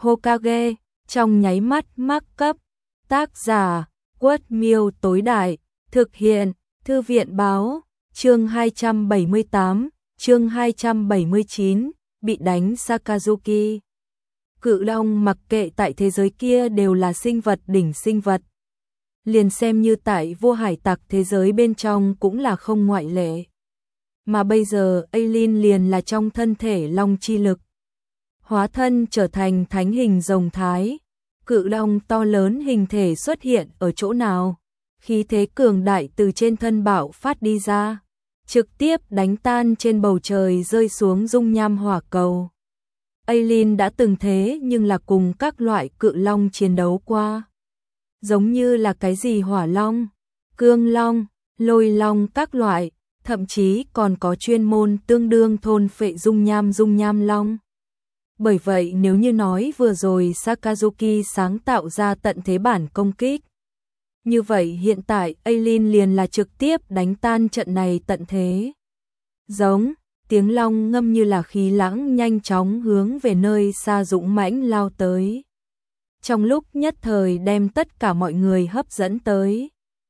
Hokage, trong nháy mắt mắc cấp. Tác giả, Quất Miêu tối đại, thực hiện, Thư viện báo, chương 278, chương 279, bị đánh Sakazuki. Cự long mặc kệ tại thế giới kia đều là sinh vật đỉnh sinh vật. Liền xem như tại vua hải tặc thế giới bên trong cũng là không ngoại lệ. Mà bây giờ Aileen liền là trong thân thể long chi lực. Hóa thân trở thành thánh hình rồng thái. Cự long to lớn hình thể xuất hiện ở chỗ nào? Khí thế cường đại từ trên thân bạo phát đi ra, trực tiếp đánh tan trên bầu trời rơi xuống dung nham hỏa cầu. Aileen đã từng thế nhưng là cùng các loại cự long chiến đấu qua. Giống như là cái gì hỏa long, cương long, lôi long các loại, thậm chí còn có chuyên môn tương đương thôn phệ dung nham long. Bởi vậy nếu như nói vừa rồi Sakazuki sáng tạo ra tận thế bản công kích, như vậy hiện tại Aileen liền là trực tiếp đánh tan trận này tận thế. Giống, tiếng long ngâm như là khí lãng nhanh chóng hướng về nơi xa dũng mãnh lao tới. Trong lúc nhất thời đem tất cả mọi người hấp dẫn tới.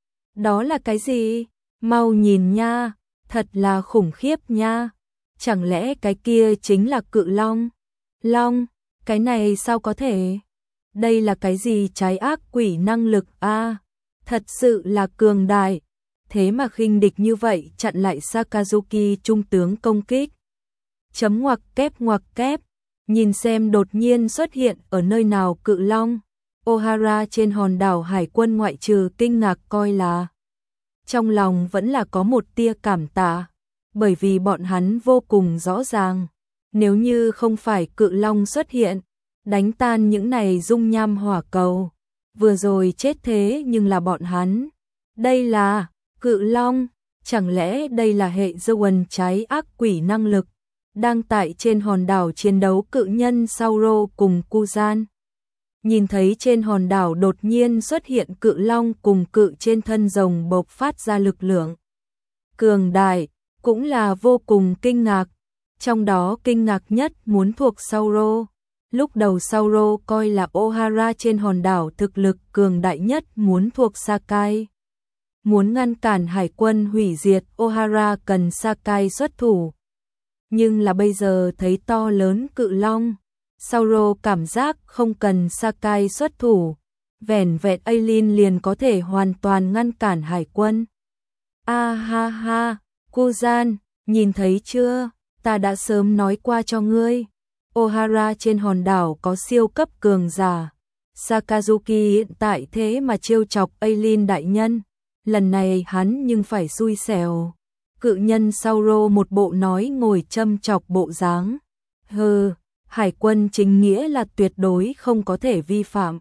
Đó là cái gì? Mau nhìn nha, thật là khủng khiếp nha. Chẳng lẽ cái kia chính là cự long? Long, cái này sao có thể? Đây là cái gì trái ác quỷ năng lực a? Thật sự là cường đại. Thế mà khinh địch như vậy chặn lại Sakazuki trung tướng công kích. Chấm ngoặc kép. Nhìn xem đột nhiên xuất hiện ở nơi nào cự long. Ohara trên hòn đảo hải quân ngoại trừ kinh ngạc coi là. Trong lòng vẫn là có một tia cảm tạ. Bởi vì bọn hắn vô cùng rõ ràng. Nếu như không phải cự long xuất hiện, đánh tan những này dung nham hỏa cầu, vừa rồi chết thế nhưng là bọn hắn. Đây là cự long, chẳng lẽ đây là hệ Zoan trái ác quỷ năng lực, đang tại trên hòn đảo chiến đấu cự nhân Sauro cùng Kuzan. Nhìn thấy trên hòn đảo đột nhiên xuất hiện cự long cùng cự trên thân rồng bộc phát ra lực lượng cường đại, cũng là vô cùng kinh ngạc. Trong đó kinh ngạc nhất muốn thuộc Sauro. Lúc đầu Sauro coi là Ohara trên hòn đảo thực lực cường đại nhất muốn thuộc Sakai. Muốn ngăn cản hải quân hủy diệt Ohara cần Sakai xuất thủ. Nhưng là bây giờ thấy to lớn cự long, Sauro cảm giác không cần Sakai xuất thủ. Vẻn vẹn Aileen liền có thể hoàn toàn ngăn cản hải quân. A ha ha, Kuzan, nhìn thấy chưa? Ta đã sớm nói qua cho ngươi, Ohara trên hòn đảo có siêu cấp cường giả. Sakazuki hiện tại thế mà trêu chọc Aileen đại nhân, lần này hắn nhưng phải xui xẻo. Cự nhân Sauro một bộ nói ngồi châm chọc bộ dáng. Hừ, hải quân chính nghĩa là tuyệt đối không có thể vi phạm.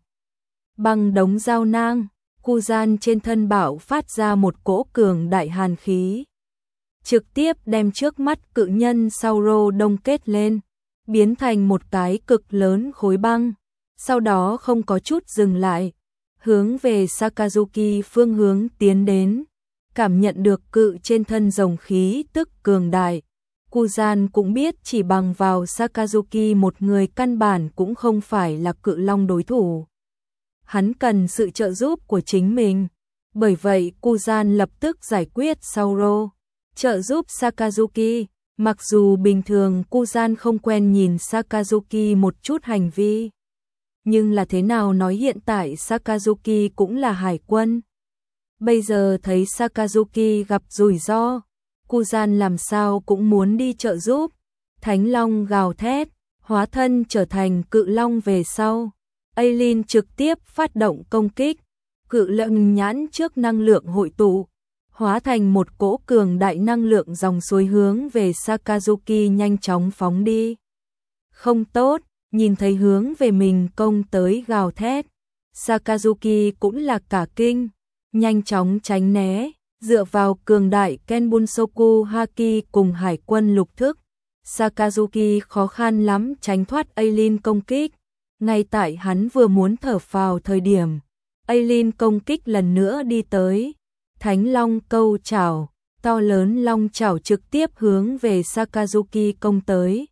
Bằng đống dao nang, Kuzan trên thân bạo phát ra một cỗ cường đại hàn khí. Trực tiếp đem trước mắt cự nhân Sauro đông kết lên, biến thành một cái cực lớn khối băng, sau đó không có chút dừng lại, hướng về Sakazuki phương hướng tiến đến, cảm nhận được cự trên thân rồng khí tức cường đại. Kuzan cũng biết chỉ bằng vào Sakazuki một người căn bản cũng không phải là cự long đối thủ. Hắn cần sự trợ giúp của chính mình, bởi vậy Kuzan lập tức giải quyết Sauro. Trợ giúp Sakazuki, mặc dù bình thường Kuzan không quen nhìn Sakazuki một chút hành vi. Nhưng là thế nào nói hiện tại Sakazuki cũng là hải quân. Bây giờ thấy Sakazuki gặp rủi ro, Kuzan làm sao cũng muốn đi trợ giúp. Thánh long gào thét, hóa thân trở thành cự long về sau. Aileen trực tiếp phát động công kích, cự lợn nhãn trước năng lượng hội tụ. Hóa thành một cỗ cường đại năng lượng dòng suối hướng về Sakazuki nhanh chóng phóng đi. Không tốt, nhìn thấy hướng về mình công tới gào thét. Sakazuki cũng là cả kinh, nhanh chóng tránh né, dựa vào cường đại Kenbunsoku Haki cùng hải quân lục thức. Sakazuki khó khăn lắm tránh thoát Aileen công kích. Ngay tại hắn vừa muốn thở phào thời điểm, Aileen công kích lần nữa đi tới. Thánh long câu chảo, to lớn long chảo trực tiếp hướng về Sakazuki công tới.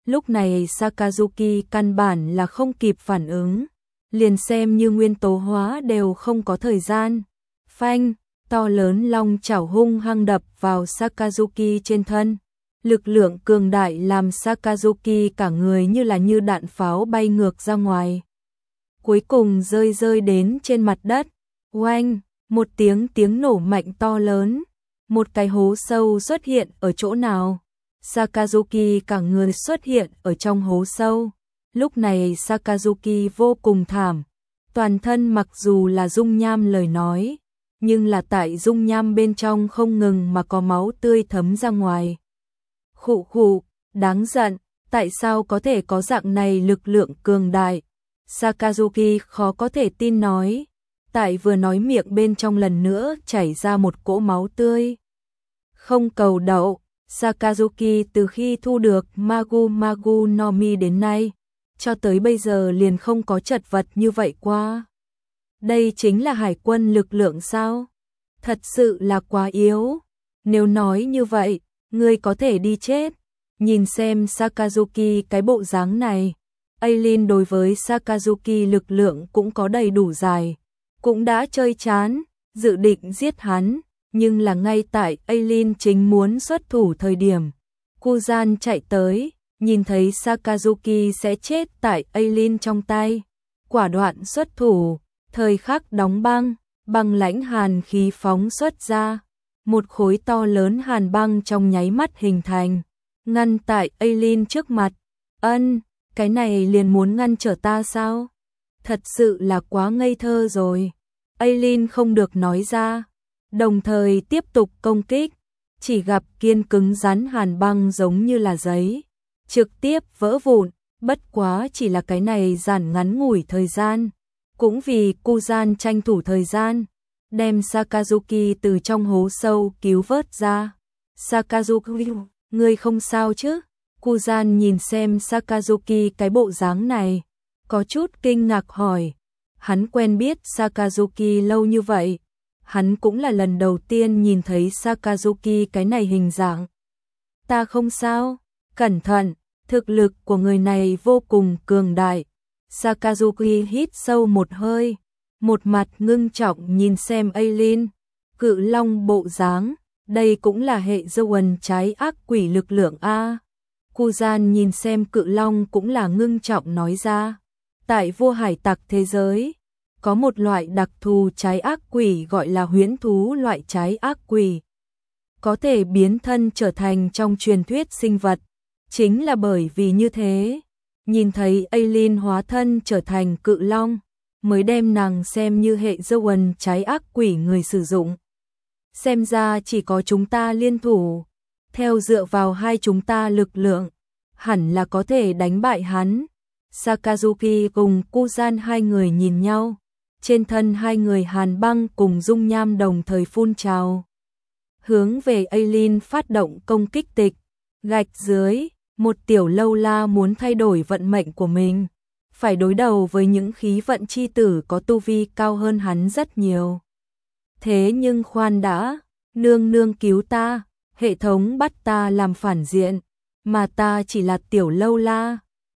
Lúc này Sakazuki căn bản là không kịp phản ứng, liền xem như nguyên tố hóa đều không có thời gian. Phanh, to lớn long chảo hung hăng đập vào Sakazuki trên thân. Lực lượng cường đại làm Sakazuki cả người như đạn pháo bay ngược ra ngoài. Cuối cùng rơi đến trên mặt đất. Oanh, một tiếng nổ mạnh to lớn. Một cái hố sâu xuất hiện ở chỗ nào? Sakazuki cả người xuất hiện ở trong hố sâu. Lúc này Sakazuki vô cùng thảm. Toàn thân mặc dù là dung nham lời nói, nhưng là tại dung nham bên trong không ngừng mà có máu tươi thấm ra ngoài. Khụ khụ, đáng giận, tại sao có thể có dạng này lực lượng cường đại? Sakazuki khó có thể tin nói, tại vừa nói miệng bên trong lần nữa chảy ra một cỗ máu tươi. Không cầu đậu, Sakazuki từ khi thu được Magu no Mi đến nay, cho tới bây giờ liền không có chật vật như vậy qua. Đây chính là hải quân lực lượng sao? Thật sự là quá yếu. Nếu nói như vậy, ngươi có thể đi chết. Nhìn xem Sakazuki cái bộ dáng này. Aileen đối với Sakazuki lực lượng cũng có đầy đủ dài. Cũng đã chơi chán, dự định giết hắn. Nhưng là ngay tại Aileen chính muốn xuất thủ thời điểm. Kuzan chạy tới, nhìn thấy Sakazuki sẽ chết tại Aileen trong tay. Quả đoạn xuất thủ, thời khắc đóng băng, băng lãnh hàn khí phóng xuất ra. Một khối to lớn hàn băng trong nháy mắt hình thành, ngăn tại Aileen trước mặt. Cái này liền muốn ngăn trở ta sao? Thật sự là quá ngây thơ rồi. Aileen không được nói ra, đồng thời tiếp tục công kích, chỉ gặp kiên cứng rắn hàn băng giống như là giấy, trực tiếp vỡ vụn, bất quá chỉ là cái này giản ngắn ngủi thời gian. Cũng vì Kuzan tranh thủ thời gian, đem Sakazuki từ trong hố sâu cứu vớt ra. Sakazuki, ngươi không sao chứ? Kuzan nhìn xem Sakazuki cái bộ dáng này, có chút kinh ngạc hỏi. Hắn quen biết Sakazuki lâu như vậy, hắn cũng là lần đầu tiên nhìn thấy Sakazuki cái này hình dạng. Ta không sao, cẩn thận, thực lực của người này vô cùng cường đại. Sakazuki hít sâu một hơi, một mặt ngưng trọng nhìn xem Aileen, cự long bộ dáng, đây cũng là hệ Zoan trái ác quỷ lực lượng A. Kuzan nhìn xem cự long cũng là ngưng trọng nói ra, tại vua hải tặc thế giới, có một loại đặc thù trái ác quỷ gọi là huyễn thú loại trái ác quỷ. Có thể biến thân trở thành trong truyền thuyết sinh vật, chính là bởi vì như thế. Nhìn thấy Aileen hóa thân trở thành cự long, mới đem nàng xem như hệ Zoan trái ác quỷ người sử dụng. Xem ra chỉ có chúng ta liên thủ, theo dựa vào hai chúng ta lực lượng, hẳn là có thể đánh bại hắn. Sakazuki cùng Kuzan hai người nhìn nhau, trên thân hai người hàn băng cùng dung nham đồng thời phun trào. Hướng về Aileen phát động công kích tịch, gạch dưới. Một tiểu lâu la muốn thay đổi vận mệnh của mình, phải đối đầu với những khí vận chi tử có tu vi cao hơn hắn rất nhiều. Thế nhưng khoan đã, nương cứu ta, hệ thống bắt ta làm phản diện, mà ta chỉ là tiểu lâu la.